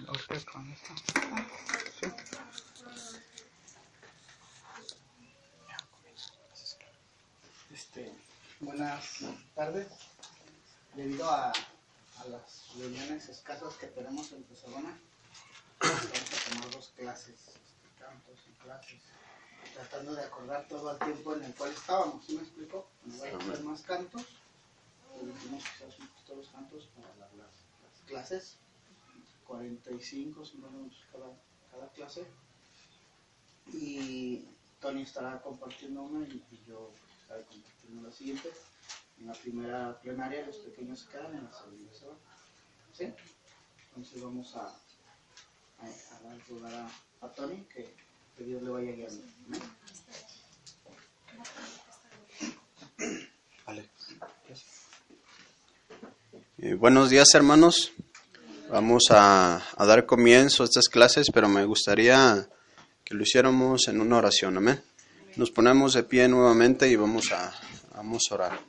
Usted con esto. Sí. Buenas tardes. Debido a las reuniones escasas que tenemos en Tesalona, vamos a tomar dos clases, cantos y clases, tratando de acordar todo el tiempo en el cual estábamos. ¿Sí me explico? No voy a hacer más cantos, elegimos quizás todos los cantos para las clases, 45 semanas cada clase, y Tony estará compartiendo una y yo estaré compartiendo la siguiente. En la primera plenaria los pequeños se quedan, en la segunda se van. ¿Sí? Entonces vamos a dar lugar a Tony, que Dios le vaya guiando. Vale. Buenos días, hermanos. Vamos a dar comienzo a estas clases, pero me gustaría que lo hiciéramos en una oración. Amén. Nos ponemos de pie nuevamente y vamos a orar.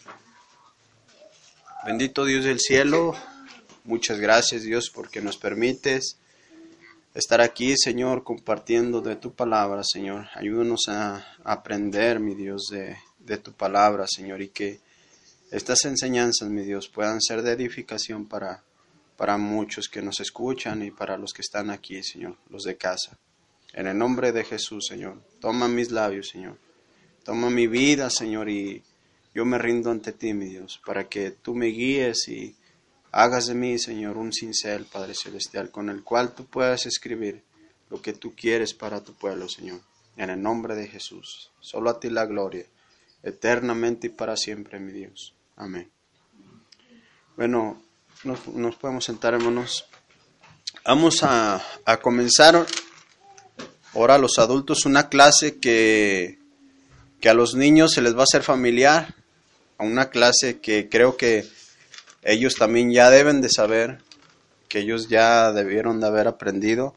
Bendito Dios del cielo, muchas gracias, Dios, porque nos permites estar aquí, Señor, compartiendo de tu palabra, Señor. Ayúdanos a aprender, mi Dios, de tu palabra, Señor, y que estas enseñanzas, mi Dios, puedan ser de edificación para muchos que nos escuchan y para los que están aquí, Señor, los de casa. En el nombre de Jesús, Señor, toma mis labios, Señor. Toma mi vida, Señor, y yo me rindo ante ti, mi Dios, para que tú me guíes y hagas de mí, Señor, un cincel, Padre Celestial, con el cual tú puedas escribir lo que tú quieres para tu pueblo, Señor. En el nombre de Jesús, solo a ti la gloria, eternamente y para siempre, mi Dios. Amén. Bueno, nos podemos sentar, hermanos. Vamos a comenzar ahora a los adultos una clase que a los niños se les va a hacer familiar, a una clase que creo que ellos también ya deben de saber, que ellos ya debieron de haber aprendido.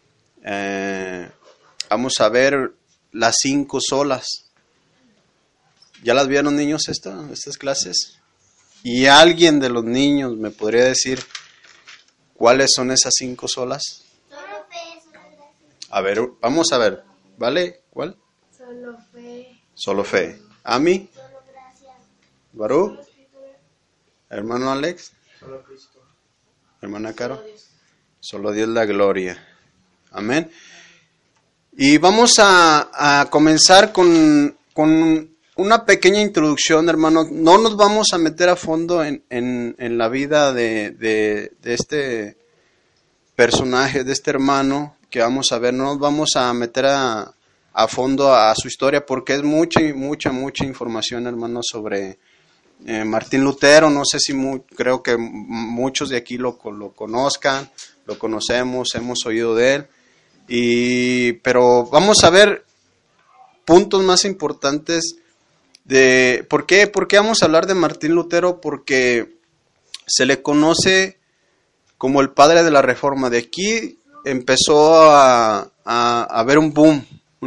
Vamos a ver las 5 solas. ¿Ya las vieron, niños, estas clases? ¿Y alguien de los niños me podría decir cuáles son esas 5 solas? Solo fe, solo gracia. A ver, vamos a ver, ¿vale? ¿Cuál? Solo fe. Solo fe. ¿Ami? Solo gracia. ¿Barú? Solo escritura. ¿Hermano Alex? Solo Cristo. ¿Hermana Caro? Solo Dios. Solo Dios la gloria. Amén. Y vamos a comenzar con una pequeña introducción, hermanos. No nos vamos a meter a fondo en la vida de este personaje, de este hermano que vamos a ver. No nos vamos a meter a fondo a su historia porque es mucha información, hermanos, sobre Martín Lutero. No sé si creo que muchos de aquí lo conozcan, lo conocemos, hemos oído de él. Pero vamos a ver puntos más importantes de ¿por qué vamos a hablar de Martín Lutero? Porque se le conoce como el padre de la Reforma. De aquí empezó a haber un boom,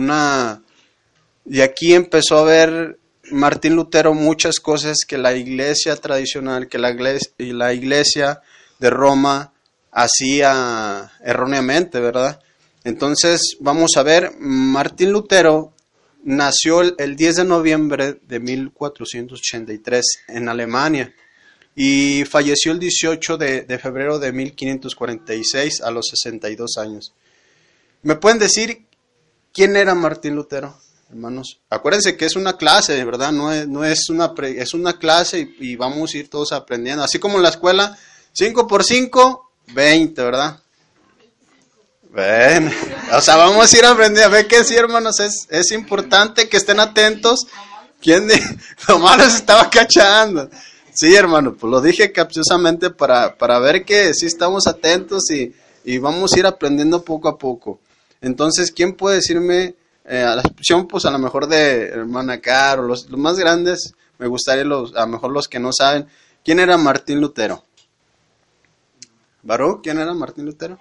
y aquí empezó a ver Martín Lutero muchas cosas que la iglesia tradicional, que la iglesia de Roma hacía erróneamente, ¿verdad? Entonces, vamos a ver, Martín Lutero nació el 10 de noviembre de 1483 en Alemania y falleció el 18 de febrero de 1546 a los 62 años. ¿Me pueden decir quién era Martín Lutero, hermanos? Acuérdense que es una clase, ¿verdad? No es es una clase y vamos a ir todos aprendiendo. Así como en la escuela, 5 por 5, 20, ¿verdad? Bueno, o sea, vamos a ir aprendiendo. A ver que sí, hermanos, es importante que estén atentos. ¿Quién nomás los estaba cachando? Sí, hermano, pues lo dije capciosamente para ver que sí estamos atentos y vamos a ir aprendiendo poco a poco. Entonces, ¿quién puede decirme, a la excepción, pues a lo mejor de hermana Caro, los más grandes, me gustaría a lo mejor los que no saben, ¿quién era Martín Lutero? ¿Barú? ¿Quién era Martín Lutero?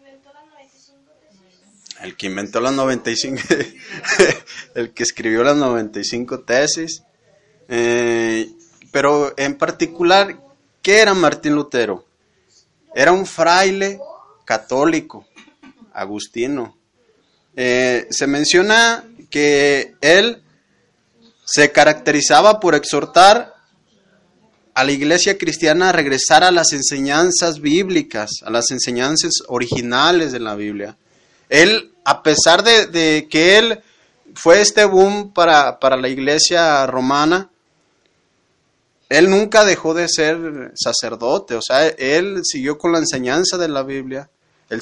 El que inventó las 95, el que escribió las 95 tesis. Pero en particular, ¿qué era Martín Lutero? Era un fraile católico, agustino. Se menciona que él se caracterizaba por exhortar a la iglesia cristiana a regresar a las enseñanzas bíblicas, a las enseñanzas originales de la Biblia. Él, a pesar de que él fue este boom para la iglesia romana, él nunca dejó de ser sacerdote, o sea, él siguió con la enseñanza de la Biblia, él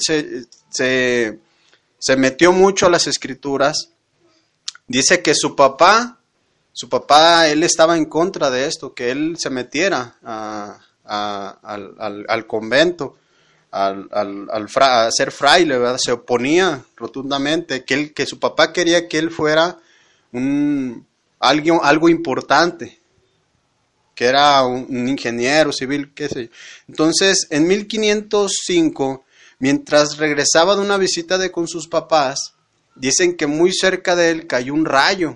se metió mucho a las escrituras. Dice que su papá, él estaba en contra de esto, que él se metiera al convento, a ser fraile, ¿verdad? Se oponía rotundamente, que su papá quería que él fuera algo importante, que era un ingeniero civil, qué sé yo. Entonces, en 1505, mientras regresaba de una visita con sus papás, dicen que muy cerca de él cayó un rayo,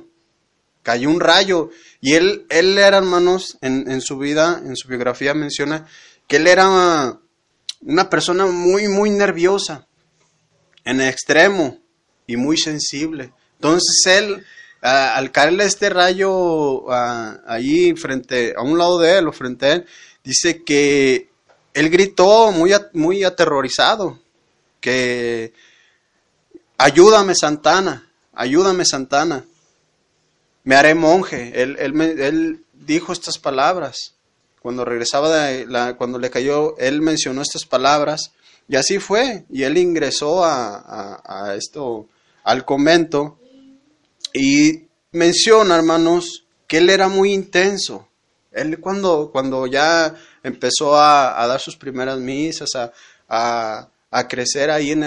y él era, hermanos, en su vida, en su biografía menciona que él era una persona muy, muy nerviosa, en extremo, y muy sensible. Entonces él, al caerle este rayo allí a un lado de él o frente a él, dice que él gritó muy aterrorizado, que ayúdame Santana, me haré monje. Él dijo estas palabras. Cuando regresaba cuando le cayó, él mencionó estas palabras, y así fue, y él ingresó al convento, y menciona, hermanos, que él era muy intenso. Él cuando ya empezó a dar sus primeras misas, a crecer ahí en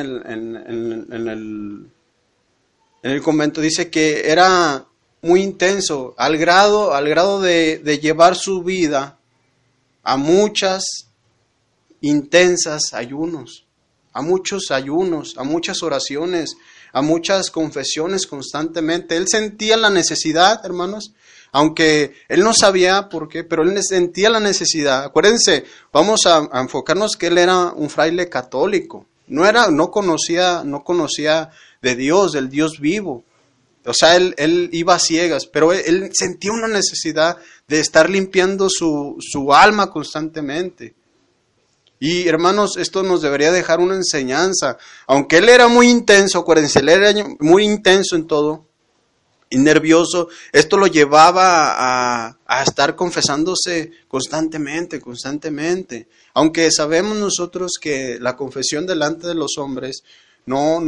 el convento, dice que era muy intenso, al grado de llevar su vida a muchas intensas ayunos, a muchas oraciones, a muchas confesiones constantemente. Él sentía la necesidad, hermanos, aunque él no sabía por qué, pero él sentía la necesidad. Acuérdense, vamos a enfocarnos que él era un fraile católico, no conocía de Dios, del Dios vivo. O sea, él iba a ciegas, pero él sentía una necesidad de estar limpiando su alma constantemente. Y hermanos, esto nos debería dejar una enseñanza. Aunque él era muy intenso, acuérdense, él era muy intenso en todo y nervioso, esto lo llevaba a estar confesándose constantemente. Aunque sabemos nosotros que la confesión delante de los hombres no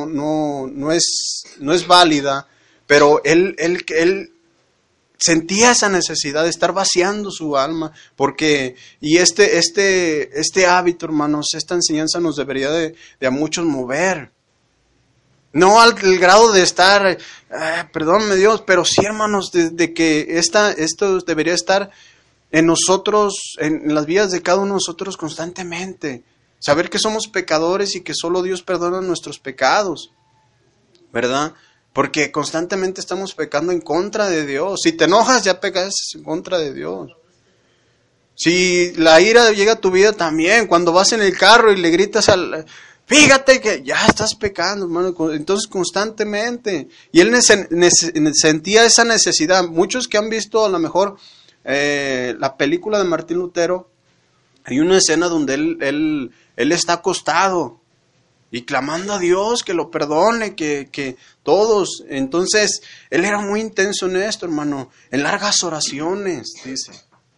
es válida, pero él sentía esa necesidad de estar vaciando su alma, y este hábito, hermanos, esta enseñanza nos debería de a muchos mover. No al grado de estar, perdóname Dios, pero sí, hermanos, de que esto debería estar en nosotros, en las vidas de cada uno de nosotros constantemente. Saber que somos pecadores y que solo Dios perdona nuestros pecados, ¿verdad? Porque constantemente estamos pecando en contra de Dios. Si te enojas, ya pecas en contra de Dios. Si la ira llega a tu vida también, cuando vas en el carro y le gritas fíjate que ya estás pecando, hermano. Entonces constantemente. Y él sentía esa necesidad. Muchos que han visto a lo mejor la película de Martín Lutero, hay una escena donde él está acostado y clamando a Dios que lo perdone, que todos. Entonces, él era muy intenso en esto, hermano, en largas oraciones, dice.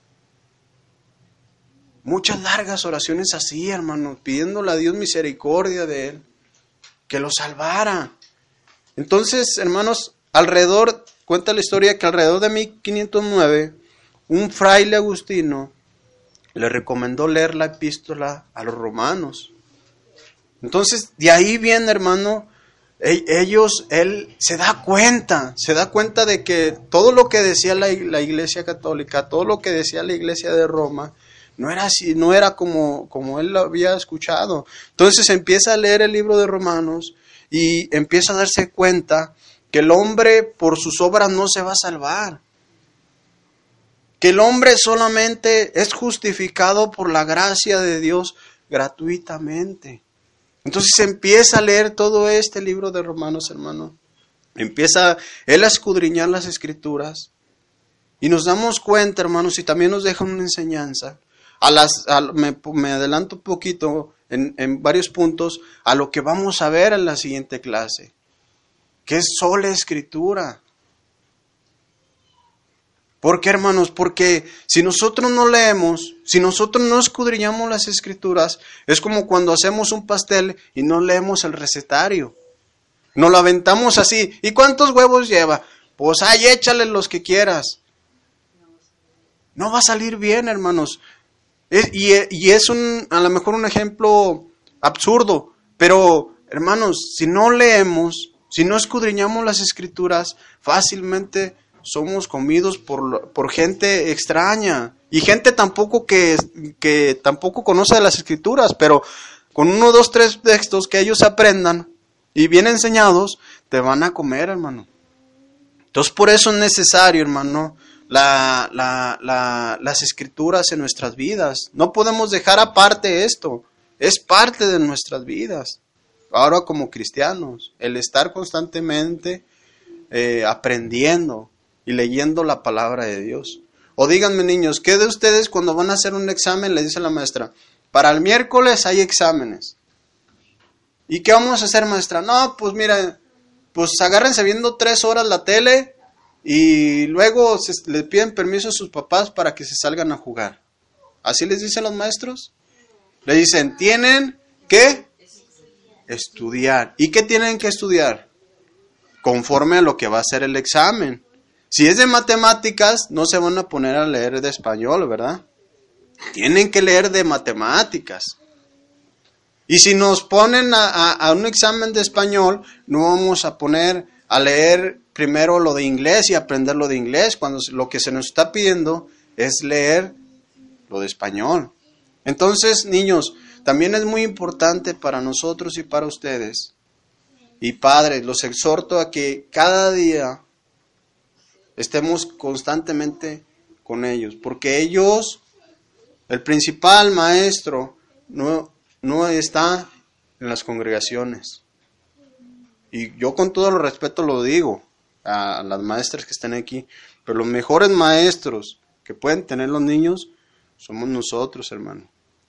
Muchas largas oraciones así, hermano, pidiéndole a Dios misericordia de él, que lo salvara. Entonces, hermanos, cuenta la historia que alrededor de 1509, un fraile agustino le recomendó leer la epístola a los romanos. Entonces, de ahí viene, hermano, él se da cuenta de que todo lo que decía la Iglesia Católica, todo lo que decía la Iglesia de Roma, no era así, no era como él lo había escuchado. Entonces empieza a leer el libro de Romanos y empieza a darse cuenta que el hombre por sus obras no se va a salvar. Que el hombre solamente es justificado por la gracia de Dios gratuitamente. Entonces empieza a leer todo este libro de Romanos, hermano. Empieza él a escudriñar las Escrituras. Y nos damos cuenta, hermanos, y también nos deja una enseñanza. Me adelanto un poquito en varios puntos a lo que vamos a ver en la siguiente clase. Que es sola Escritura. ¿Por qué, hermanos? Porque si nosotros no leemos, si nosotros no escudriñamos las Escrituras, es como cuando hacemos un pastel y no leemos el recetario. Nos lo aventamos así. ¿Y cuántos huevos lleva? Pues échale los que quieras. No va a salir bien, hermanos. Y es a lo mejor un ejemplo absurdo. Pero, hermanos, si no leemos, si no escudriñamos las Escrituras, fácilmente somos comidos por gente extraña. Y gente tampoco que tampoco conoce de las Escrituras. Pero con 1, 2, 3 textos que ellos aprendan y bien enseñados, te van a comer, hermano. Entonces, por eso es necesario, hermano, las Escrituras en nuestras vidas. No podemos dejar aparte esto. Es parte de nuestras vidas. Ahora como cristianos, el estar constantemente aprendiendo y leyendo la palabra de Dios. O díganme, niños, ¿qué de ustedes cuando van a hacer un examen le dice la maestra? Para el miércoles hay exámenes. ¿Y qué vamos a hacer, maestra? No, pues mira, pues agárrense viendo 3 horas la tele y luego le piden permiso a sus papás para que se salgan a jugar. ¿Así les dicen los maestros? Le dicen, tienen que estudiar. ¿Y qué tienen que estudiar? Conforme a lo que va a ser el examen. Si es de matemáticas, no se van a poner a leer de español, ¿verdad? Tienen que leer de matemáticas. Y si nos ponen a un examen de español, no vamos a poner a leer primero lo de inglés y aprender lo de inglés, cuando lo que se nos está pidiendo es leer lo de español. Entonces, niños, también es muy importante para nosotros y para ustedes. Y padres, los exhorto a que cada día estemos constantemente con ellos, porque ellos, el principal maestro, no está en las congregaciones. Y yo con todo el respeto lo digo a las maestras que están aquí, pero los mejores maestros que pueden tener los niños somos nosotros, hermano.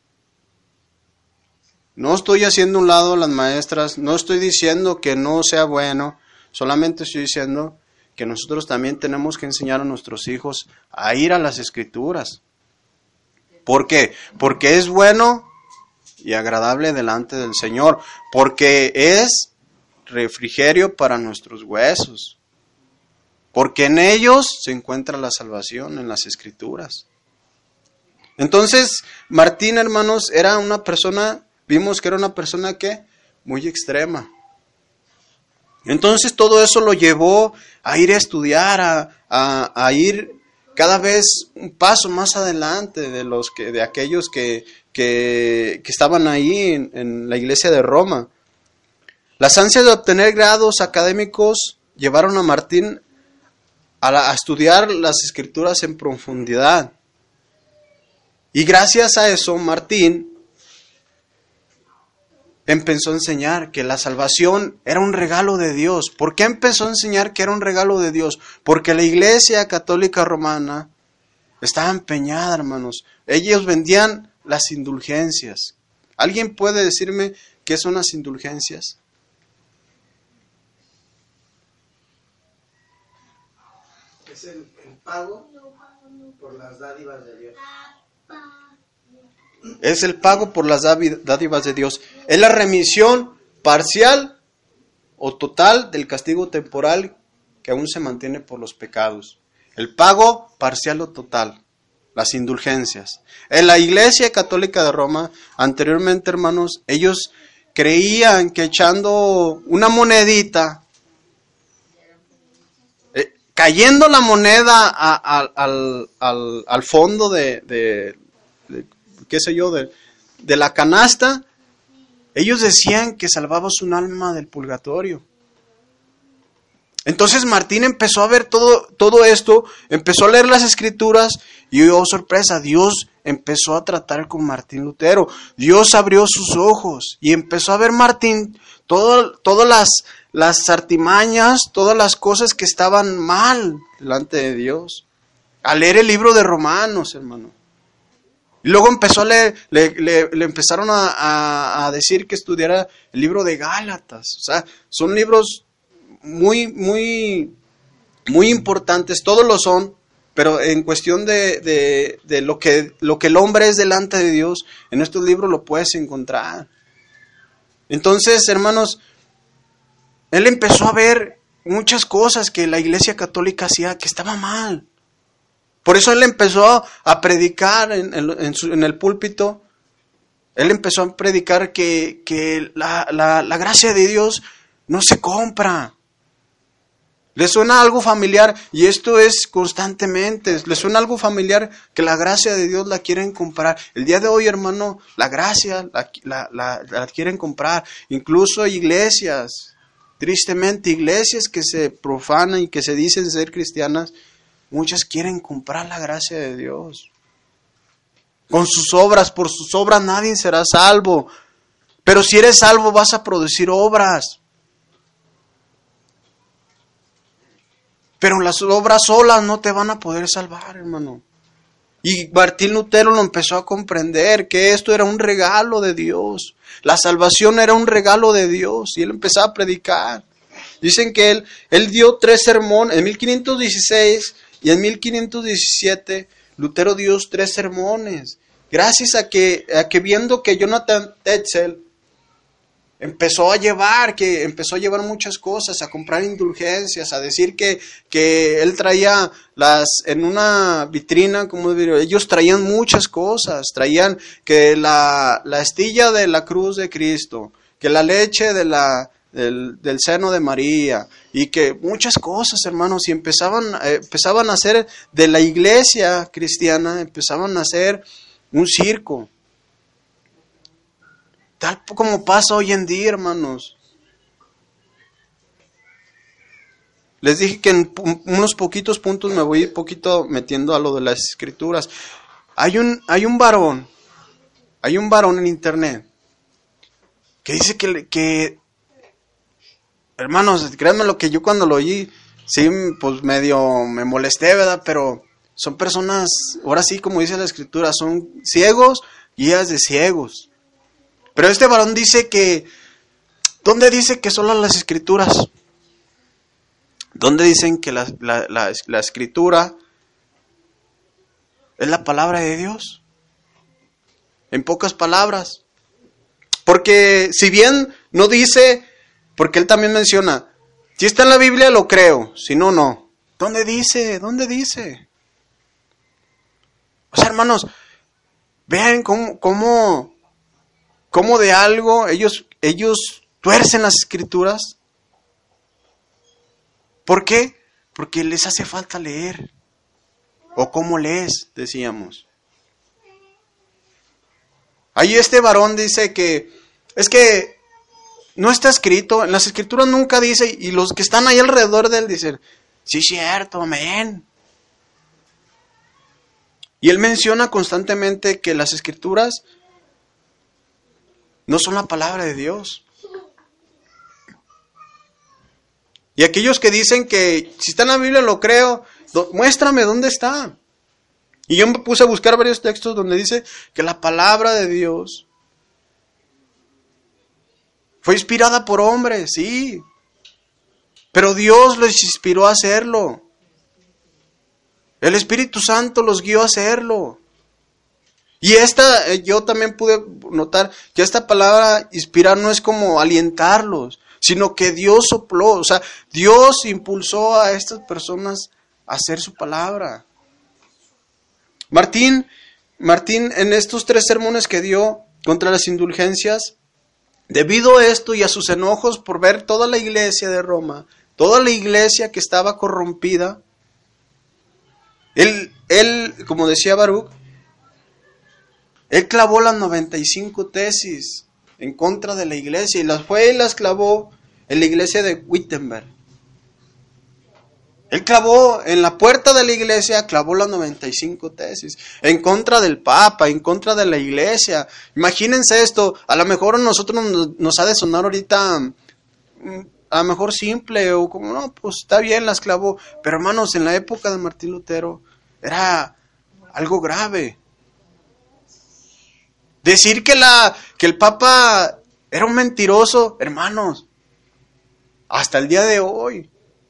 No estoy haciendo un lado a las maestras, no estoy diciendo que no sea bueno, solamente estoy diciendo que nosotros también tenemos que enseñar a nuestros hijos a ir a las Escrituras. ¿Por qué? Porque es bueno y agradable delante del Señor, porque es refrigerio para nuestros huesos, porque en ellos se encuentra la salvación, en las Escrituras. Entonces, Martín, hermanos, era una persona, vimos que era una persona que muy extrema. Entonces todo eso lo llevó a ir a estudiar, a ir cada vez un paso más adelante de aquellos que estaban ahí en la iglesia de Roma. Las ansias de obtener grados académicos llevaron a Martín a estudiar las Escrituras en profundidad. Y gracias a eso, Martín empezó a enseñar que la salvación era un regalo de Dios. ¿Por qué empezó a enseñar que era un regalo de Dios? Porque la Iglesia Católica Romana estaba empeñada, hermanos. Ellos vendían las indulgencias. ¿Alguien puede decirme qué son las indulgencias? Es el pago por las dádivas de Dios. Es el pago por las dádivas de Dios. Es la remisión parcial o total del castigo temporal que aún se mantiene por los pecados. El pago parcial o total. Las indulgencias. En la Iglesia Católica de Roma, anteriormente, hermanos, ellos creían que echando una monedita, cayendo la moneda al fondo de la canasta, ellos decían que salvabas un alma del purgatorio. Entonces Martín empezó a ver todo esto, empezó a leer las Escrituras y oh sorpresa, Dios empezó a tratar con Martín Lutero. Dios abrió sus ojos y empezó a ver Martín todas las artimañas, todas las cosas que estaban mal delante de Dios. A leer el libro de Romanos, hermano. Y luego empezó a leer, le empezaron a decir que estudiara el libro de Gálatas. O sea, son libros muy, muy, muy importantes, todos lo son, pero en cuestión de lo que el hombre es delante de Dios, en estos libros lo puedes encontrar. Entonces, hermanos, él empezó a ver muchas cosas que la Iglesia Católica hacía que estaba mal. Por eso él empezó a predicar en el púlpito. Él empezó a predicar que la gracia de Dios no se compra. ¿Le suena algo familiar? Y esto es constantemente. ¿Le suena algo familiar que la gracia de Dios la quieren comprar? El día de hoy, hermano, la gracia la quieren comprar. Incluso iglesias, tristemente, iglesias que se profanan y que se dicen ser cristianas, muchas quieren comprar la gracia de Dios. Con sus obras, por sus obras nadie será salvo. Pero si eres salvo vas a producir obras. Pero las obras solas no te van a poder salvar, hermano. Y Martín Lutero lo empezó a comprender, que esto era un regalo de Dios. La salvación era un regalo de Dios. Y él empezó a predicar. Dicen que él dio 3 sermones. En 1516 y en 1517, Lutero dio 3 sermones. Gracias a que viendo que Jonathan Tetzel empezó a llevar muchas cosas, a comprar indulgencias, a decir que él traía en una vitrina, como ellos traían muchas cosas, traían que la astilla de la cruz de Cristo, que la leche del seno de María, y que muchas cosas, hermanos, y empezaban a hacer de la iglesia cristiana, empezaban a hacer un circo. Tal como pasa hoy en día, hermanos. Les dije que en unos poquitos puntos me voy poquito metiendo a lo de las escrituras. Hay un varón en internet que dice que hermanos, créanme lo que yo cuando lo oí, sí, pues medio me molesté, ¿verdad? Pero son personas, ahora sí, como dice la escritura, son ciegos, guías de ciegos. Pero este varón dice que, ¿dónde dice que solo las escrituras? ¿Dónde dicen que la escritura es la palabra de Dios? En pocas palabras. Porque si bien no dice, porque él también menciona, si está en la Biblia lo creo, si no, no. ¿Dónde dice? ¿Dónde dice? O sea, hermanos, vean cómo de algo ellos tuercen las escrituras. ¿Por qué? Porque les hace falta leer. ¿O cómo lees? Decíamos. Ahí este varón dice que es que no está escrito, en las escrituras nunca dice, y los que están ahí alrededor de él dicen, sí, cierto, amén. Y él menciona constantemente que las escrituras no son la palabra de Dios. Y aquellos que dicen que si está en la Biblia lo creo, muéstrame dónde está. Y yo me puse a buscar varios textos donde dice que la palabra de Dios fue inspirada por hombres, sí. Pero Dios los inspiró a hacerlo. El Espíritu Santo los guió a hacerlo. Y yo también pude notar que esta palabra inspirar no es como alientarlos, sino que Dios sopló, o sea, Dios impulsó a estas personas a hacer su palabra. Martín, en estos 3 sermones que dio contra las indulgencias, debido a esto y a sus enojos por ver toda la iglesia de Roma, toda la iglesia que estaba corrompida, él, como decía Baruch, él clavó las 95 tesis en contra de la iglesia y las clavó en la iglesia de Wittenberg. Él clavó en la puerta de la iglesia, clavó las 95 tesis, en contra del Papa, en contra de la iglesia. Imagínense esto, a lo mejor a nosotros nos ha de sonar ahorita, a lo mejor simple, o como, no, pues está bien, las clavó. Pero hermanos, en la época de Martín Lutero, era algo grave. Decir que el Papa era un mentiroso, hermanos, hasta el día de hoy.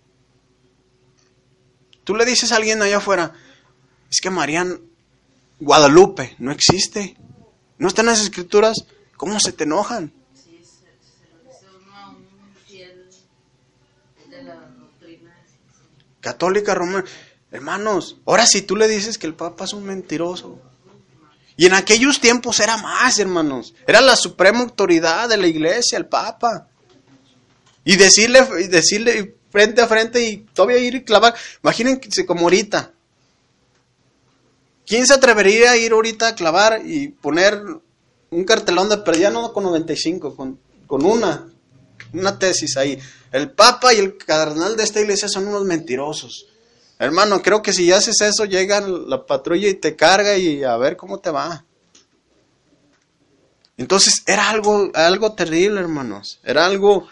Tú le dices a alguien allá afuera, es que María Guadalupe no existe, no está en las escrituras, ¿cómo se te enojan? Sí, se lo dice uno a un fiel de la doctrina. Católica romana. Hermanos, ahora si tú le dices que el Papa es un mentiroso. Y en aquellos tiempos era más, hermanos. Era la suprema autoridad de la iglesia, el Papa. Y decirle frente a frente y todavía ir y clavar. Imagínense como ahorita. ¿Quién se atrevería a ir ahorita a clavar y poner un cartelón de perdida? No con 95, con una tesis ahí. El Papa y el cardenal de esta iglesia son unos mentirosos. Hermano, creo que si haces eso, llega la patrulla y te carga y a ver cómo te va. Entonces, era algo terrible, hermanos. Era algo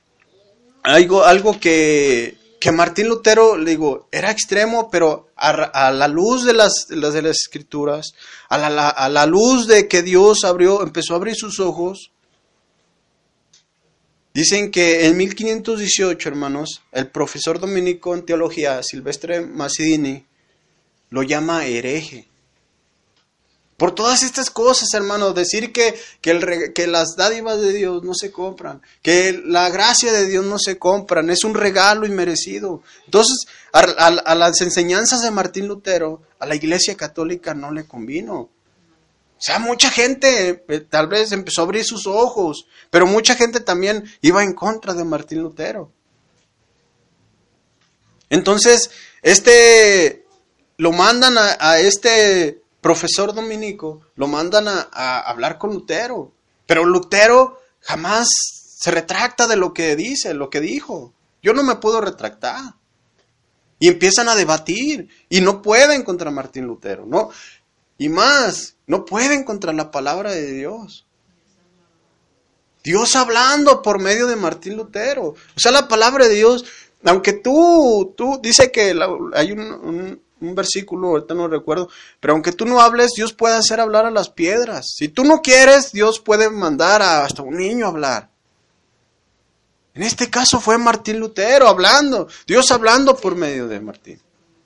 que Martín Lutero, le digo, era extremo, pero a la luz de las escrituras, a la luz de que Dios empezó a abrir sus ojos. Dicen que en 1518, hermanos, el profesor dominico en teología, Silvestre Mazzini, lo llama hereje. Por todas estas cosas, hermanos, decir que las dádivas de Dios no se compran, que la gracia de Dios no se compran, es un regalo inmerecido. Entonces, a las enseñanzas de Martín Lutero, a la Iglesia Católica no le convino. O sea, mucha gente tal vez empezó a abrir sus ojos, pero mucha gente también iba en contra de Martín Lutero. Entonces, lo mandan a este profesor dominico, lo mandan a hablar con Lutero. Pero Lutero jamás se retracta de lo que dice, lo que dijo. Yo no me puedo retractar. Y empiezan a debatir y no pueden contra Martín Lutero, ¿no? Y más, no pueden contra la palabra de Dios. Dios hablando por medio de Martín Lutero. O sea, la palabra de Dios, aunque tú dice que hay un versículo, ahorita no recuerdo, pero aunque tú no hables, Dios puede hacer hablar a las piedras. Si tú no quieres, Dios puede mandar hasta un niño a hablar. En este caso fue Martín Lutero hablando, Dios hablando por medio de Martín.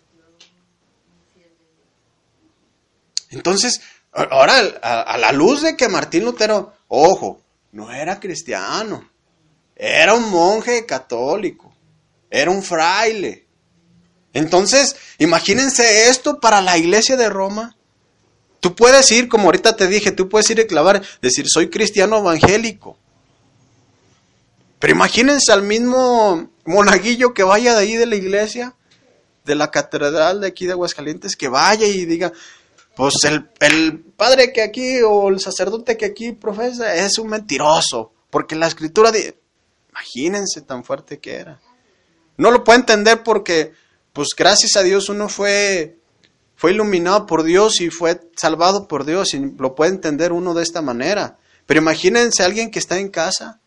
Entonces, ahora a la luz de que Martín Lutero, ojo, no era cristiano, era un monje católico, era un fraile. Entonces, imagínense esto para la iglesia de Roma. Tú puedes ir, como ahorita te dije, tú puedes ir a clavar, decir, soy cristiano evangélico. Pero imagínense al mismo monaguillo que vaya de ahí de la iglesia, de la catedral de aquí de Aguascalientes, que vaya y diga, pues el padre que aquí o el sacerdote que aquí profesa es un mentiroso, porque la escritura imagínense tan fuerte que era. No lo puede entender porque, pues gracias a Dios uno fue iluminado por Dios y fue salvado por Dios y lo puede entender uno de esta manera. Pero imagínense a alguien que está en casa,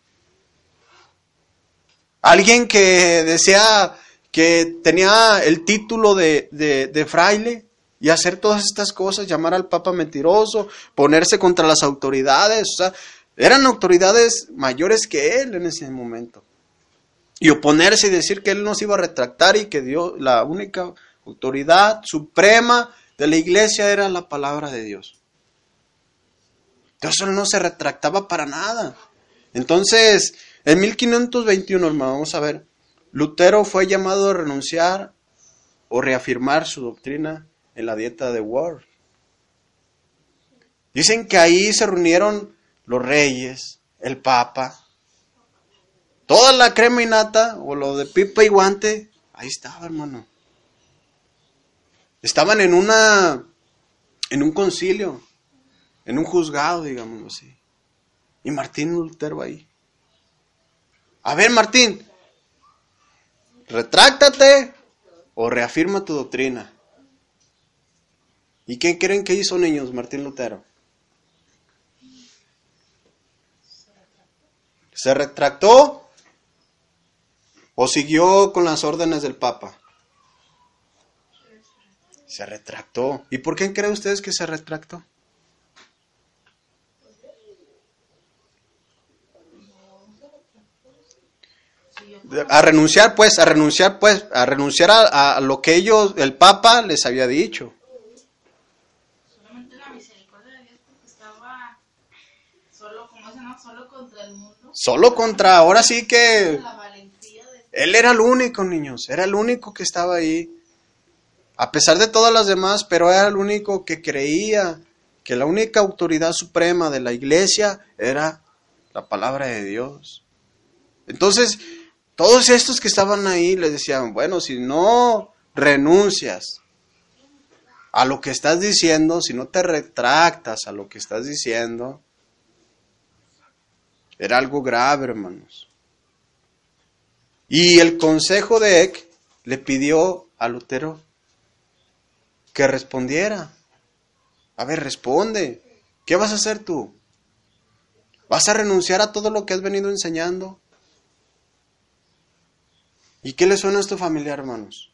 alguien que desea, que tenía el título de fraile, y hacer todas estas cosas, llamar al Papa mentiroso, ponerse contra las autoridades, o sea, eran autoridades mayores que él en ese momento. Y oponerse y decir que él no se iba a retractar y que Dios, la única autoridad suprema de la iglesia era la palabra de Dios. Entonces él no se retractaba para nada. Entonces, en 1521, hermano, vamos a ver, Lutero fue llamado a renunciar o reafirmar su doctrina en la dieta de Worms. Dicen que ahí se reunieron los reyes, el papa, toda la crema y nata, o lo de pipa y guante, ahí estaba, hermano. Estaban en un concilio, en un juzgado, digámoslo así. Y Martín Lutero ahí. A ver, Martín, retráctate o reafirma tu doctrina. ¿Y qué creen que hizo, niños, Martín Lutero? ¿Se retractó o siguió con las órdenes del Papa? Se retractó. ¿Y por qué creen ustedes que se retractó? A renunciar a lo que el Papa les había dicho. Solamente la misericordia de Dios porque estaba solo, como dicen, ¿no? Solo contra el mundo. Solo contra, ahora sí que La valentía de él era el único, niños, era el único que estaba ahí. A pesar de todas las demás, pero era el único que creía que la única autoridad suprema de la iglesia era la palabra de Dios. Entonces, todos estos que estaban ahí les decían, bueno, si no renuncias a lo que estás diciendo, si no te retractas a lo que estás diciendo, era algo grave, hermanos. Y el consejo de Eck le pidió a Lutero que respondiera. A ver, responde. ¿Qué vas a hacer tú? ¿Vas a renunciar a todo lo que has venido enseñando? ¿Y qué le suena a esto familiar, hermanos?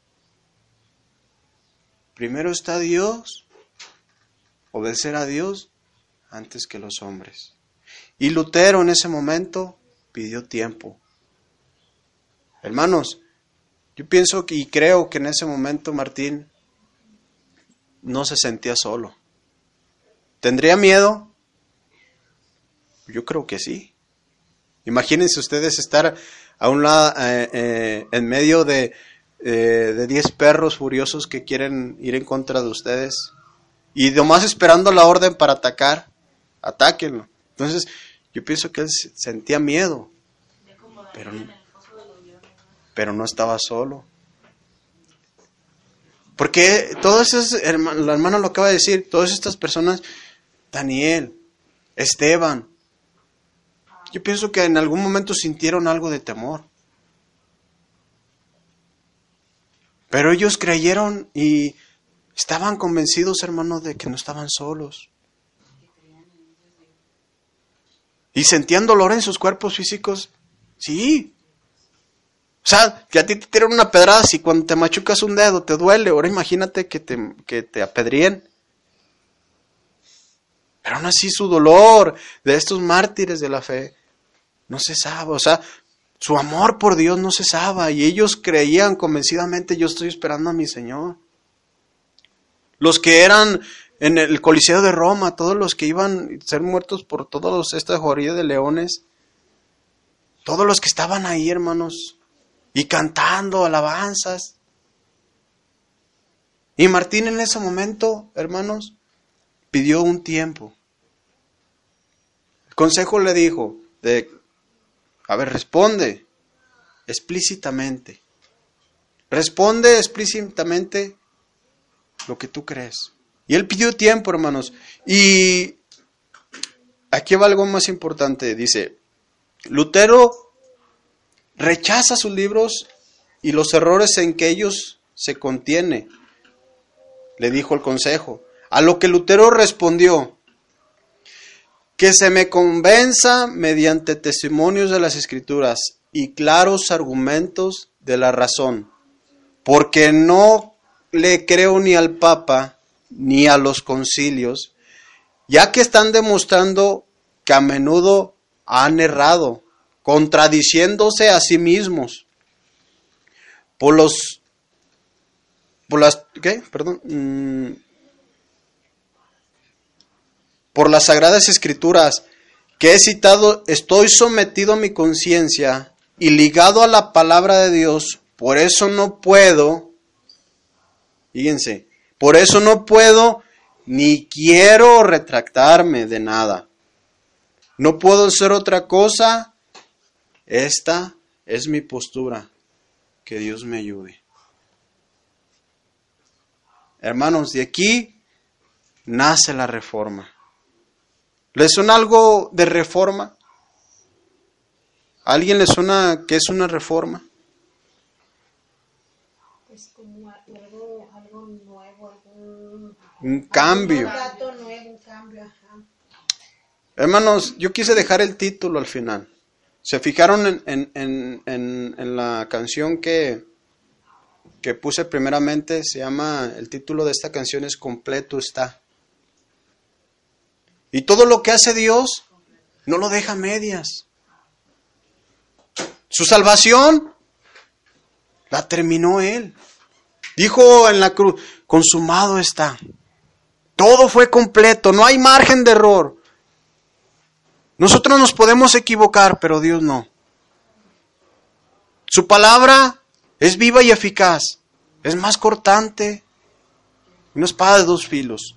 Primero está Dios, obedecer a Dios antes que los hombres. Y Lutero en ese momento pidió tiempo. Hermanos, yo pienso y creo que en ese momento Martín no se sentía solo. ¿Tendría miedo? Yo creo que sí. Imagínense ustedes estar a un lado, en medio de 10 perros furiosos que quieren ir en contra de ustedes y nomás esperando la orden para atacar, atáquenlo. Entonces, yo pienso que él sentía miedo, pero no estaba solo. Porque todas esas, la hermana lo acaba de decir, todas estas personas, Daniel, Esteban, yo pienso que en algún momento sintieron algo de temor. Pero ellos creyeron y estaban convencidos, hermanos, de que no estaban solos. Y sentían dolor en sus cuerpos físicos, sí. O sea, que a ti te tiran una pedrada, si cuando te machucas un dedo te duele, ahora imagínate que te apedríen. Pero aún así su dolor de estos mártires de la fe no cesaba, o sea, su amor por Dios no cesaba y ellos creían convencidamente, yo estoy esperando a mi Señor. Los que eran en el Coliseo de Roma, todos los que iban a ser muertos por todos esta jorilla de leones, todos los que estaban ahí, hermanos, y cantando alabanzas. Y Martín en ese momento, hermanos, pidió un tiempo. El consejo le dijo, a ver, responde explícitamente. Responde explícitamente lo que tú crees. Y él pidió tiempo, hermanos. Y aquí va algo más importante. Dice, Lutero rechaza sus libros y los errores en que ellos se contiene. Le dijo el consejo. A lo que Lutero respondió, que se me convenza mediante testimonios de las Escrituras y claros argumentos de la razón, porque no le creo ni al Papa ni a los concilios, ya que están demostrando que a menudo han errado, contradiciéndose a sí mismos por las Sagradas Escrituras que he citado. Estoy sometido a mi conciencia y ligado a la palabra de Dios, por eso no puedo, fíjense, por eso no puedo ni quiero retractarme de nada. No puedo hacer otra cosa. Esta es mi postura. Que Dios me ayude. Hermanos, de aquí nace la reforma. ¿Les suena algo de reforma? ¿A alguien le suena que es una reforma? Es como Un cambio. Un dato nuevo, un cambio, ajá. Hermanos, yo quise dejar el título al final. ¿Se fijaron en la canción que puse primeramente? Se llama, el título de esta canción es Completo está. Y todo lo que hace Dios no lo deja a medias. Su salvación la terminó Él. Dijo en la cruz, consumado está. Todo fue completo, no hay margen de error. Nosotros nos podemos equivocar, pero Dios no. Su palabra es viva y eficaz. Es más cortante. Una espada de dos filos.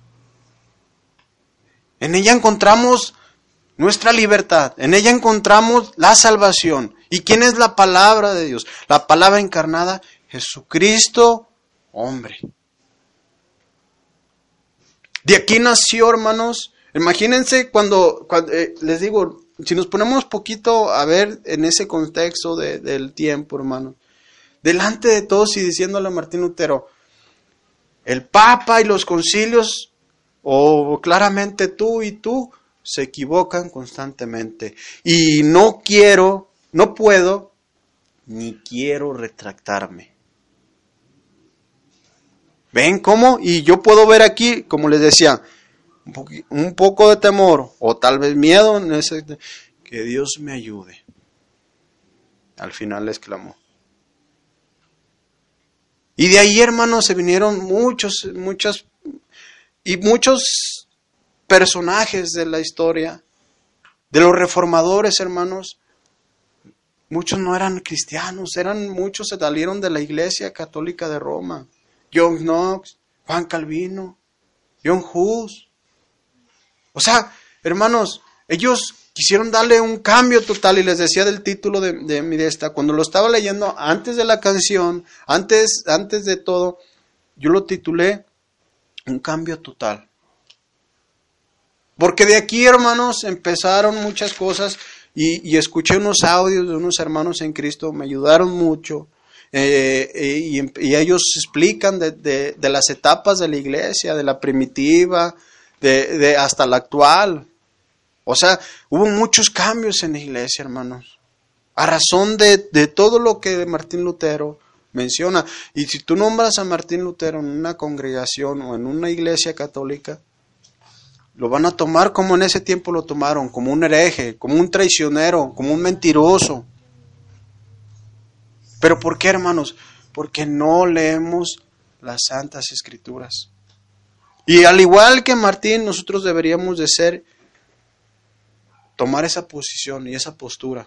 En ella encontramos nuestra libertad. En ella encontramos la salvación. ¿Y quién es la palabra de Dios? La palabra encarnada, Jesucristo, hombre. De aquí nació, hermanos. Imagínense cuando les digo, si nos ponemos poquito a ver en ese contexto del tiempo, hermanos. Delante de todos y diciéndole a Martín Lutero, el Papa y los concilios, o claramente tú y tú, se equivocan constantemente. Y no puedo, ni quiero retractarme. ¿Ven cómo? Y yo puedo ver aquí, como les decía, un poco de temor, o tal vez miedo, que Dios me ayude. Al final exclamó. Y de ahí, hermanos, se vinieron muchos personajes de la historia, de los reformadores, hermanos. Muchos no eran cristianos, muchos se salieron de la Iglesia Católica de Roma. John Knox, Juan Calvino, John Hus. O sea, hermanos, ellos quisieron darle un cambio total, y les decía del título de mi esta, cuando lo estaba leyendo antes de la canción, antes de todo, yo lo titulé Un cambio total. Porque de aquí, hermanos, empezaron muchas cosas, y escuché unos audios de unos hermanos en Cristo, me ayudaron mucho, y ellos explican de las etapas de la iglesia, de la primitiva, de hasta la actual. O sea, hubo muchos cambios en la iglesia, hermanos, a razón de todo lo que Martín Lutero menciona. Y si tú nombras a Martín Lutero en una congregación o en una iglesia católica, lo van a tomar como en ese tiempo lo tomaron, como un hereje, como un traicionero, como un mentiroso. ¿Pero por qué, hermanos? Porque no leemos las Santas Escrituras. Y al igual que Martín, nosotros deberíamos de tomar esa posición y esa postura.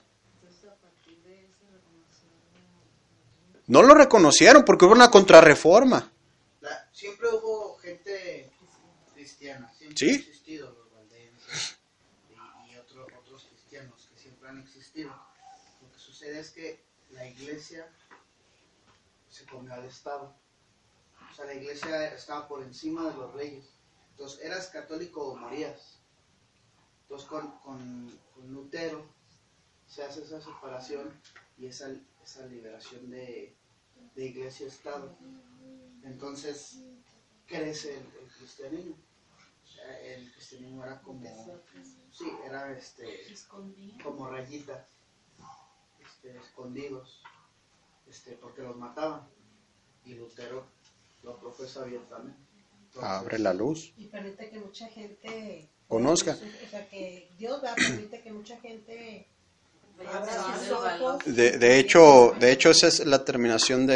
No lo reconocieron porque hubo una contrarreforma. Siempre hubo gente cristiana, siempre ¿Sí? han existido los valdenses y otros cristianos que siempre han existido. Lo que sucede es que la iglesia se comió al Estado. O sea, la iglesia estaba por encima de los reyes. Entonces, eras católico o morías. Entonces, con Lutero se hace esa separación y esa liberación de iglesia-estado. Entonces, crece el cristianismo. El cristianismo era como, sí, era como rayitas, escondidos, porque los mataban. Y Lutero lo profesa abiertamente. Entonces, Abre la luz. Y permite que mucha gente Conozca. O sea, que Dios permite que mucha gente abra sus ojos. De hecho, esa es la terminación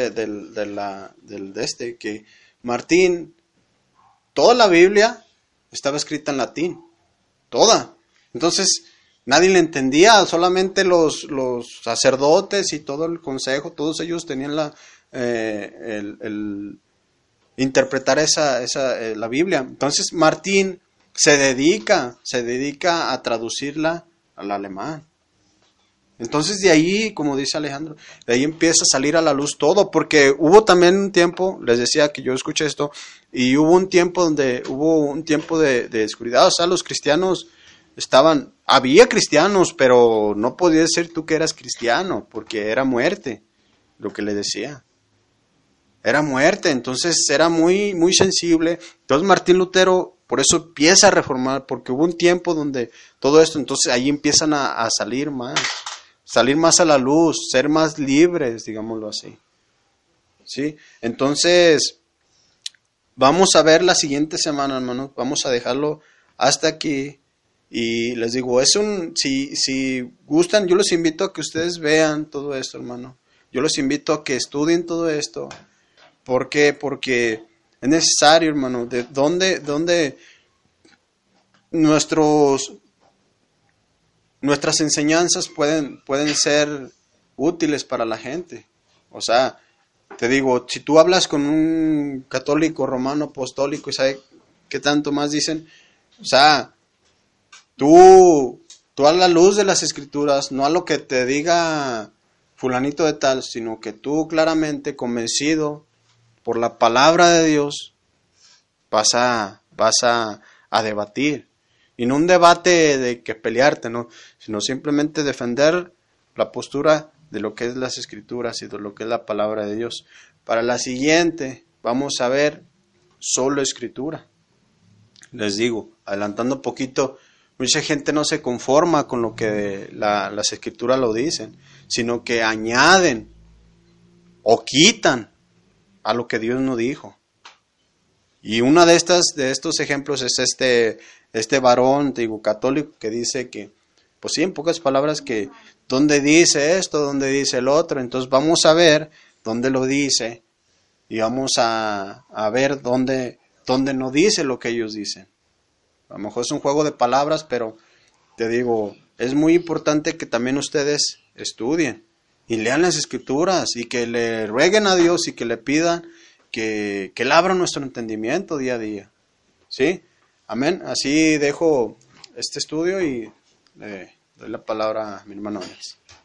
que Martín, toda la Biblia estaba escrita en latín, toda. Entonces, nadie le entendía, solamente los sacerdotes y todo el consejo, todos ellos tenían el interpretar la Biblia. Entonces, Martín se dedica a traducirla al alemán. Entonces de ahí, como dice Alejandro, de ahí empieza a salir a la luz todo, porque hubo también un tiempo, les decía que yo escuché esto, y hubo un tiempo de oscuridad. O sea, los cristianos había cristianos, pero no podías decir tú que eras cristiano, porque era muerte, lo que le decía. era muerte, entonces era muy, muy sensible. Entonces Martín Lutero por eso empieza a reformar, porque hubo un tiempo donde todo esto, entonces ahí empiezan a salir más a la luz, ser más libres, digámoslo así. ¿Sí? Entonces, vamos a ver la siguiente semana, hermanos, vamos a dejarlo hasta aquí. Y les digo, si gustan, yo los invito a que ustedes vean todo esto, hermano. Yo los invito a que estudien todo esto. ¿Por qué? Porque es necesario, hermano, de donde nuestras enseñanzas pueden ser útiles para la gente. O sea, te digo, si tú hablas con un católico romano apostólico y sabe qué tanto más dicen, o sea, tú a la luz de las escrituras, no a lo que te diga fulanito de tal, sino que tú claramente convencido por la palabra de Dios vas a debatir. Y no un debate de que pelearte, ¿no? Sino simplemente defender la postura de lo que es las escrituras y de lo que es la palabra de Dios. Para la siguiente vamos a ver solo escritura. Les digo, adelantando un poquito, mucha gente no se conforma con lo que las escrituras lo dicen, sino que añaden o quitan a lo que Dios no dijo. Y una de estos ejemplos es este varón, digo, católico, que dice que, pues sí, en pocas palabras, que dónde dice esto, dónde dice el otro. Entonces vamos a ver dónde lo dice y vamos a ver dónde no dice lo que ellos dicen. A lo mejor es un juego de palabras, pero te digo, es muy importante que también ustedes estudien y lean las escrituras y que le rueguen a Dios y que le pidan que Él abra nuestro entendimiento día a día. ¿Sí? Amén. Así dejo este estudio y le doy la palabra a mi hermano Alex.